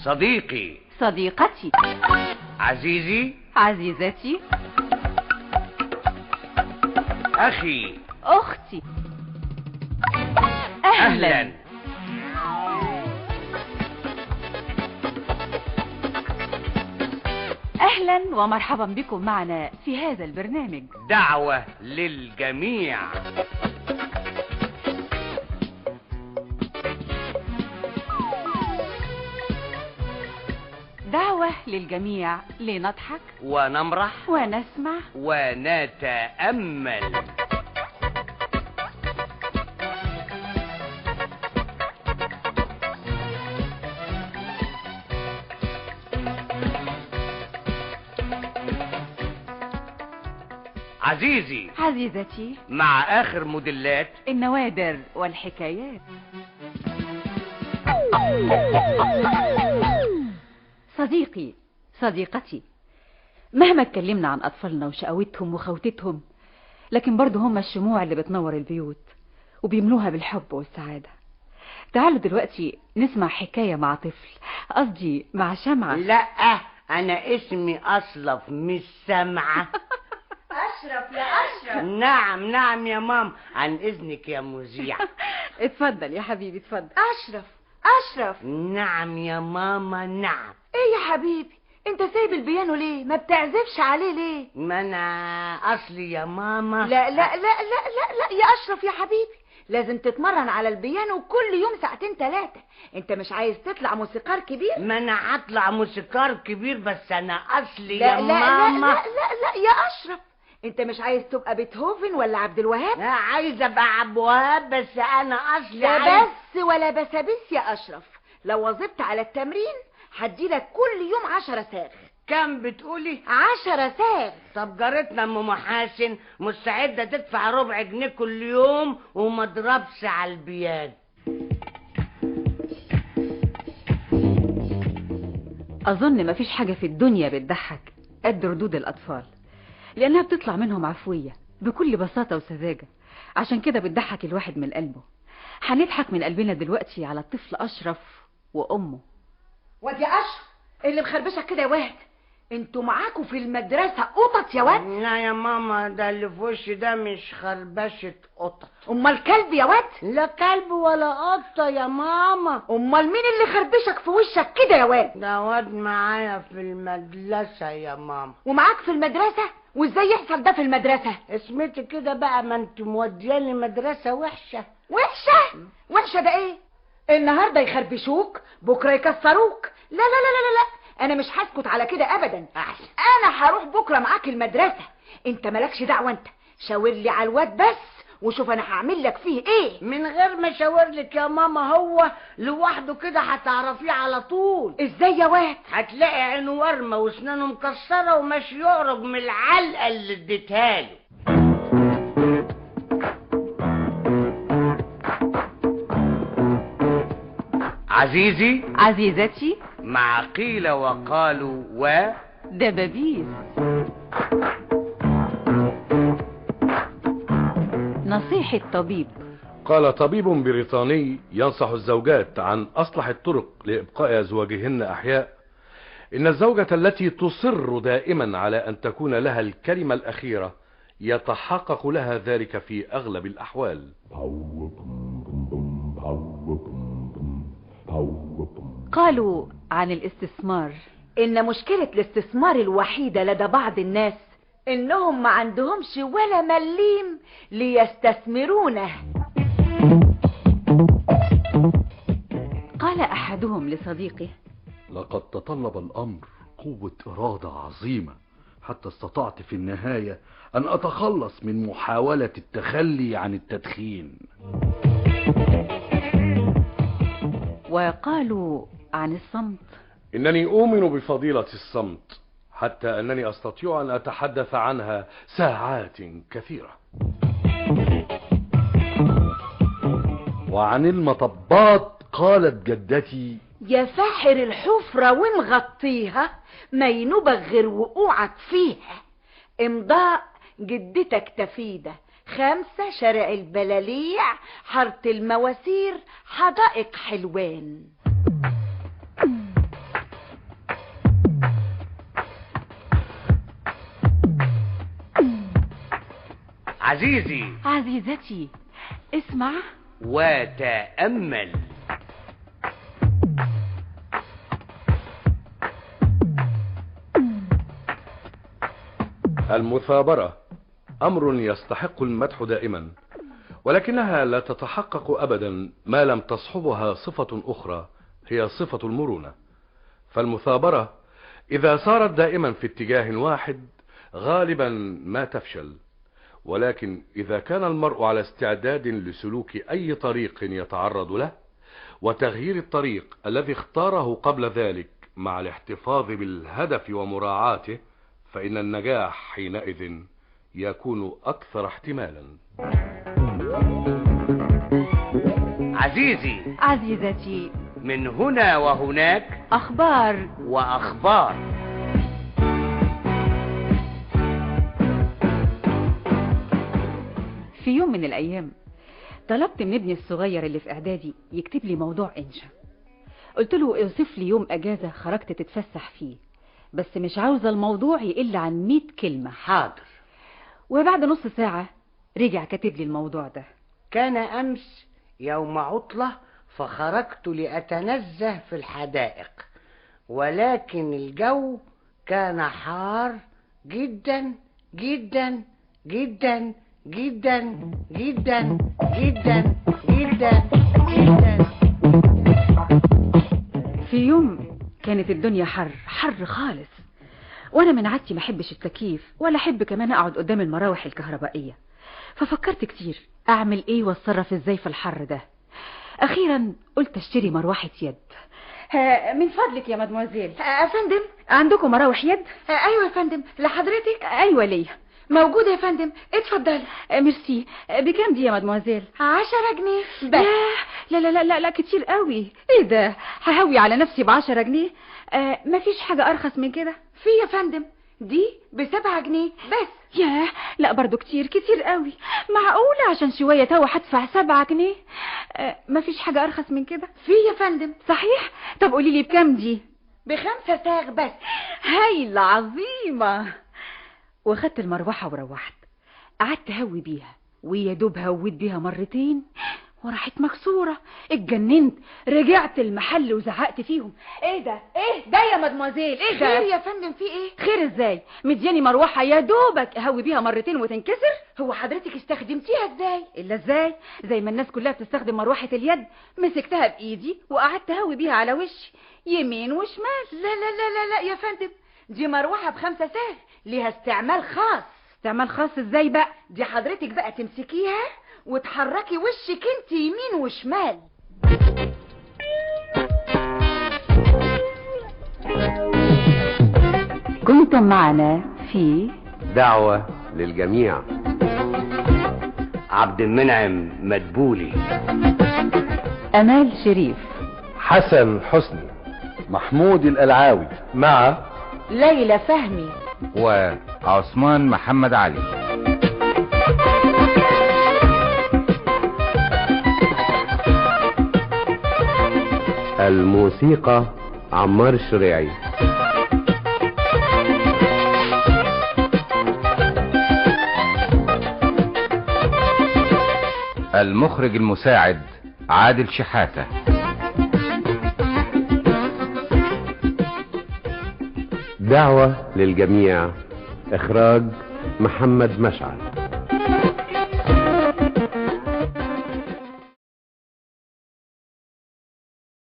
صديقي، صديقتي، عزيزي، عزيزتي، أخي، أختي. أهلا. أهلا ومرحبا بكم معنا في هذا البرنامج دعوة للجميع. دعوة للجميع لنضحك ونمرح ونسمع ونتأمل. عزيزي، عزيزتي، مع آخر موديلات النوادر والحكايات. صديقي، صديقتي، مهما اتكلمنا عن أطفالنا وشقاوتهم وخوتتهم، لكن برضو هم الشموع اللي بتنور البيوت وبيملوها بالحب والسعادة. تعالوا دلوقتي نسمع حكاية مع طفل، قصدي مع شمعة. لا، أنا اسمي أصلف مش سمعة. أشرف يا أشرف. نعم يا ماما، عن إذنك يا مذيع. اتفضل يا حبيبي، اتفضل. أشرف. نعم يا ماما، نعم. إيه يا حبيبي، أنت سايب البيانو ليه؟ ما بتعزفش عليه ليه؟ ما أنا أصلي يا ماما. لا لا لا لا لا لا يا أشرف يا حبيبي، لازم تتمرن على البيانو كل يوم 2-3 ساعات. أنت مش عايز تطلع موسيقار كبير؟ ما أنا هطلع موسيقار كبير، بس أنا أصلي لا يا لا ماما. لا لا لا لا يا أشرف، أنت مش عايز تبقى بيتهوفن ولا عبد الوهاب؟ لا، عايز أبقى عبد الوهاب، بس أنا أصلي لا عايز... بس ولا بسابس يا أشرف، لو واظبت على التمرين هديلك كل يوم 10 ساغ. كم بتقولي؟ 10 ساغ. طب جارتنا ام محاسن مستعده تدفع ربع جنيه كل يوم وما اضربش على البيان. أظن مفيش حاجة في الدنيا بتضحك قد ردود الأطفال، لأنها بتطلع منهم عفوية بكل بساطة وسذاجة، عشان كده بتضحك الواحد من قلبه. هنضحك من قلبنا دلوقتي على الطفل أشرف وأمه. واد يا أشرف، اللي مخربشك كده يا واد، انتوا معاكوا في المدرسة قطط يا واد؟ لا يا ماما، ده اللي في وشي ده مش خربشة قطط. امال كلب يا واد؟ لا كلب ولا قطة يا ماما. امال مين اللي خربشك في وشك كده يا واد؟ ده واد معايا في المدرسة يا ماما. ومعاك في المدرسة؟ وازاي يحصل ده في المدرسة؟ اسمتي كده بقى، ما انت مودياني مدرسة وحشة. وحشة ده ايه؟ النهاردة يخربشوك بكرة يكسروك. لا لا لا لا لا، انا مش هسكت على كده ابدا. احسن. انا هروح بكرة معاك المدرسة، انت مالكش دعوة، انت شاور لي على الواد بس وشوف انا هعمل لك فيه ايه. من غير ما اشاور لك يا ماما، هو لوحده كده هتعرفيه على طول. ازاي يا واد؟ هتلاقي عينه ورمه واسنانه مكسره وماشي يعرج من العلقه اللي اديتها له. عزيزي، عزيزتي، مع قيل وقالوا دبابيس. نصيحة طبيب. قال طبيب بريطاني ينصح الزوجات عن أصلح الطرق لإبقاء أزواجهن أحياء: إن الزوجة التي تصر دائما على أن تكون لها الكلمة الأخيرة يتحقق لها ذلك في أغلب الأحوال. قالوا عن الاستثمار: إن مشكلة الاستثمار الوحيدة لدى بعض الناس إنهم ما عندهمش ولا مليم ليستثمرونه. قال أحدهم لصديقه: لقد تطلب الأمر قوة إرادة عظيمة حتى استطعت في النهاية أن أتخلص من محاولة التخلي عن التدخين. وقالوا عن الصمت: إنني أؤمن بفضيلة الصمت حتى أنني أستطيع أن أتحدث عنها ساعات كثيرة. وعن المطبات قالت جدتي: يا فاحر الحفرة ومغطيها ما ينوبك غير وقوعك فيها. امضاء جدتك تفيدة 5 شارع البلاليع، حارة المواسير، حدائق حلوان. عزيزي عزيزتي، اسمع وتأمل. المثابرة أمر يستحق المدح دائما، ولكنها لا تتحقق أبدا ما لم تصحبها صفة أخرى هي صفة المرونة. فالمثابرة إذا سارت دائما في اتجاه واحد غالبا ما تفشل، ولكن إذا كان المرء على استعداد لسلوك أي طريق يتعرض له وتغيير الطريق الذي اختاره قبل ذلك مع الاحتفاظ بالهدف ومراعاته، فإن النجاح حينئذ يكون أكثر احتمالا. عزيزي عزيزتي، من هنا وهناك أخبار وأخبار. في يوم من الأيام طلبت من ابني الصغير اللي في إعدادي يكتب لي موضوع إنشا. قلت له اوصف لي يوم أجازة خرجت تتفسح فيه، بس مش عاوزة الموضوع يقل عن 100 كلمة. حاضر. وبعد نص ساعة رجع كاتب لي الموضوع ده. كان أمس يوم عطلة، فخرجت لأتنزه في الحدائق، ولكن الجو كان حار جدا جدا جدا جدا جدا جدا جدا جدا. في يوم كانت الدنيا حر خالص، وانا من عادتي ما احبش التكييف ولا احب كمان اقعد قدام المراوح الكهربائية، ففكرت كتير اعمل ايه واتصرف ازاي في الحر ده. اخيرا قلت اشتري مروحة يد. من فضلك يا مدموزيل. فندم. عندكم مراوح يد؟ ايوه يا فندم. لحضرتك؟ ايوه ليا. موجودة يا فندم، اتفضلي. ميرسي. بكام دي يا مدموزيل؟ 10 جنيه بس. لا لا لا لا لا كتير قوي. ايه ده؟ ههوي على نفسي ب10 جنيه؟ مفيش حاجة ارخص من كده؟ في يا فندم، دي ب7 جنيه بس. ياه، لا برضو كتير قوي. معقولة عشان شوية توا هدفع 7 جنيه؟ مفيش حاجة ارخص من كده؟ في يا فندم. صحيح؟ طب قولي لي بكام دي؟ ب5 صاغ بس. هايلة عظيمة. واخدت المروحة وروحت، قعدت هوي بيها ويا دوب هويت بيها مرتين وراحت مكسورة. اتجننت، رجعت المحل وزعقت فيهم. ايه ده يا مدموزيل؟ ايه ده؟ خير يا فندم، في ايه؟ خير ازاي؟ مدياني مروحة يا دوبك اهوي بيها مرتين وتنكسر. هو حضرتك استخدمتيها ازاي؟ الا ازاي؟ زي ما الناس كلها بتستخدم مروحة اليد، مسكتها بايدي وقعدت هوي بيها على وشي يمين وشمال. لا لا لا لا لا يا فندم، دي مروحة ب5 صاغ، ليها استعمال خاص. استعمال خاص ازاي بقى؟ دي حضرتك بقى تمسكيها وتحركي وشك انت يمين وشمال. كنتم معنا في دعوة للجميع. عبد المنعم مدبولي، أمال شريف، حسن حسني، محمود الألعاوي، مع ليلى فهمي وعثمان محمد علي. الموسيقى عمار الشريعي. المخرج المساعد عادل شحاتة. دعوة للجميع، إخراج محمد مشعل.